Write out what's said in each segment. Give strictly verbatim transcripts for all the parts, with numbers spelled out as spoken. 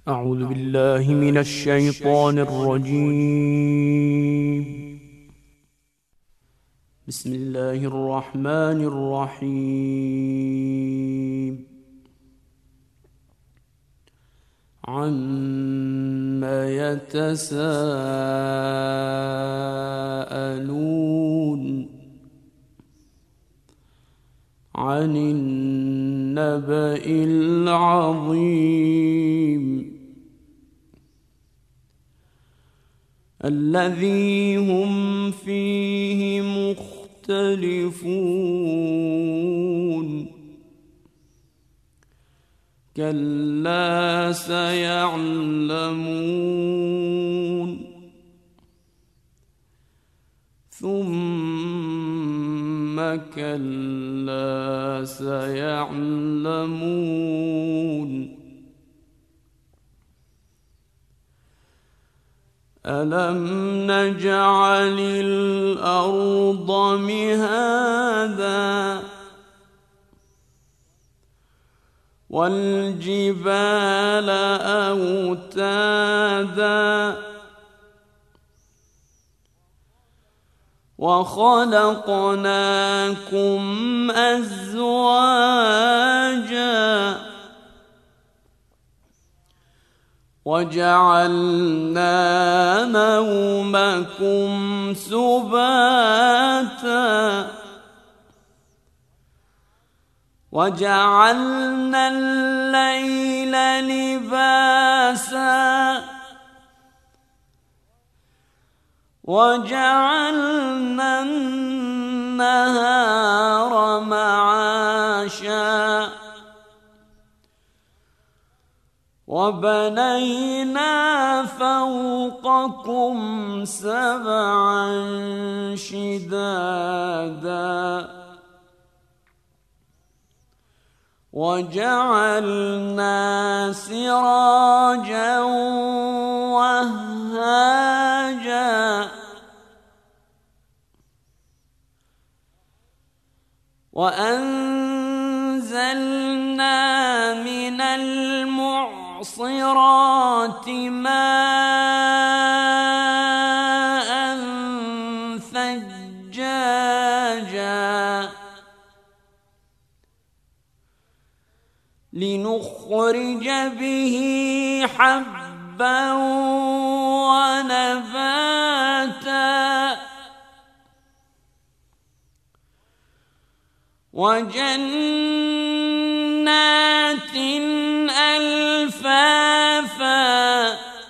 أعوذ بالله من الشيطان الرجيم. بسم الله الرحمن الرحيم. عما يتساءلون عن النبأ العظيم الذي هم فيه مختلفون كلا سيعلمون ثم كلا سيعلمون ألم نجعل الأرض مهادا والجبال أوتادا وخلقناكم أزواجا وجعلنا نومكم سباتا وجعلنا الليل لباسا وجعلنا النهار معاشا وبنينا فوقكم سبعا شدادا وجعلنا سراجا وهاجا وأنزلنا من المعصرات ماء ثجاجا لنخرج به حبا ونباتا وجنات ألفافا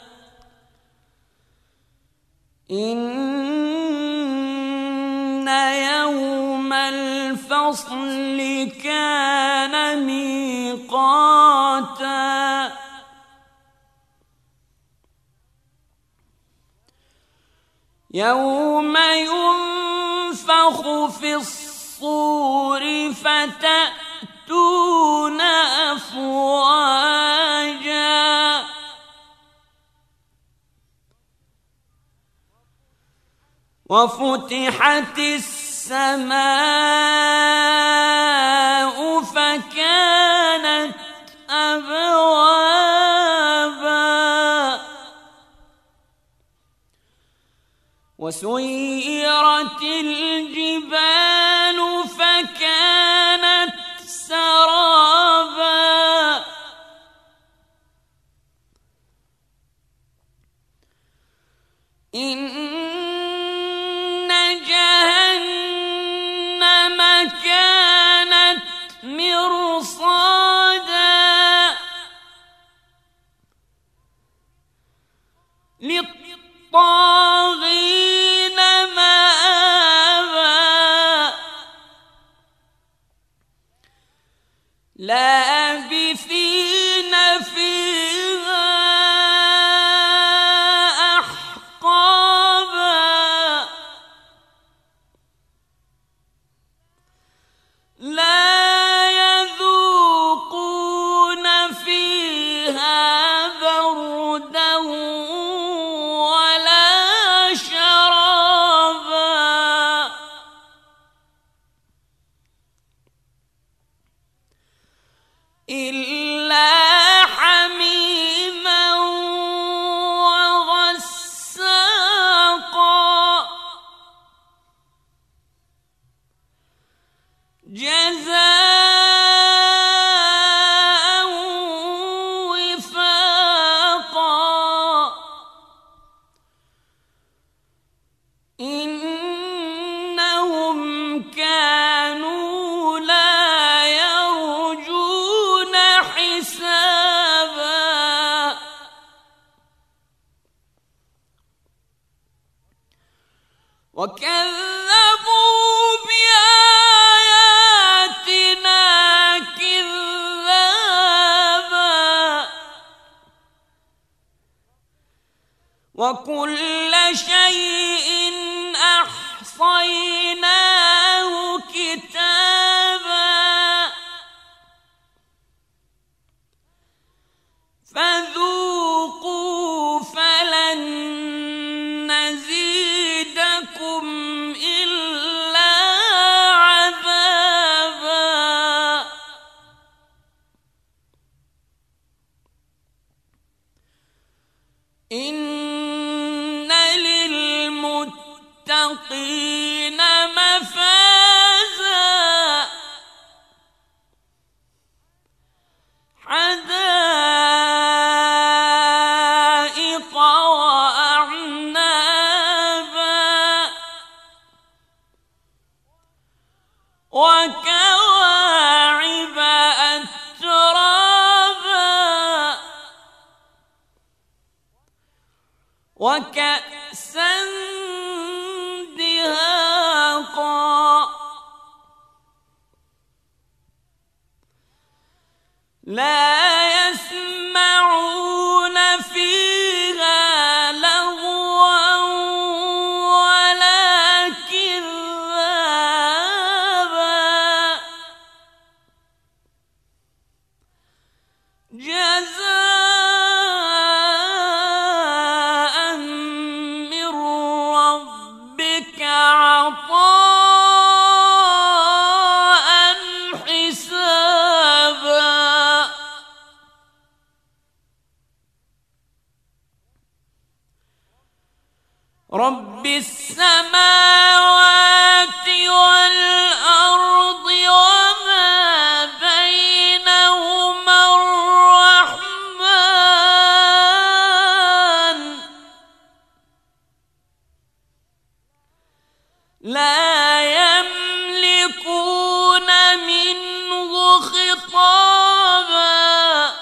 إن يوم الفصل كان ميقاتا يوم ينفخ في الصور فتأتون أفواجا وفتحت السماء فكانت أبوابا وسيرت الجبال فكانت سرابا إن جهنم كانت مرصادا للطاغين مآبا لابثين فيها أحقابا لا يذوقون فيها بردا ولا شرابا إلا حميما وكذبوا بآياتنا كذابا وكل شيء أحصيناه كتابا فذوقوا فلن نزيدكم إلا عذابا إن للمتقين مفازا حدائق وأعنابا وكواعب أترابا وكأسا دهاقا لا يسمعون فيها لغوا ولا كذابا جزاء من ربك عطاء حسابا رب السماوات والأرض وما بينهما الرحمن لا يملكون منه خطابا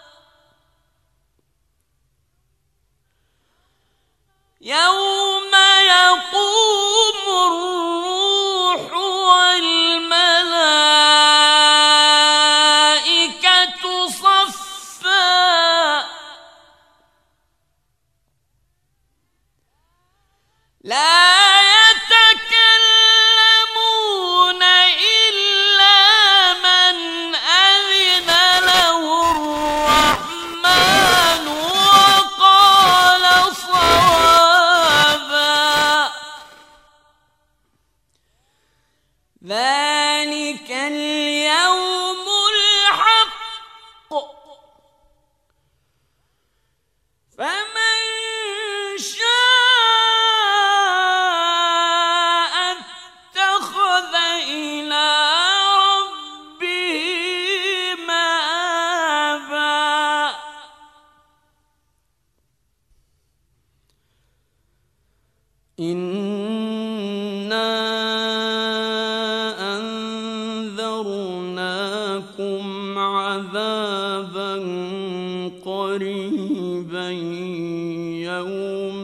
يوم يقوم الروح والملائكة صفا لا يتكلمون إلا من أذن له الرحمن وقال صوابا ذلك اليوم الحق فمن شاء اتخذ إلى ربه مآبا إنا أنذرناكم عذابا قريبا يوم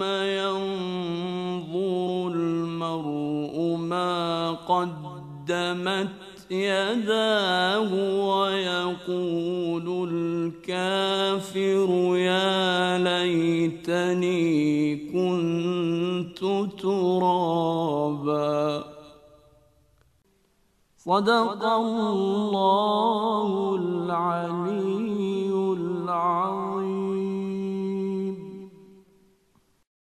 ينظر المرء ما قدمت يداه ويقول الكافر يا ليتني كنت ترابا صدق الله العلي العظيم.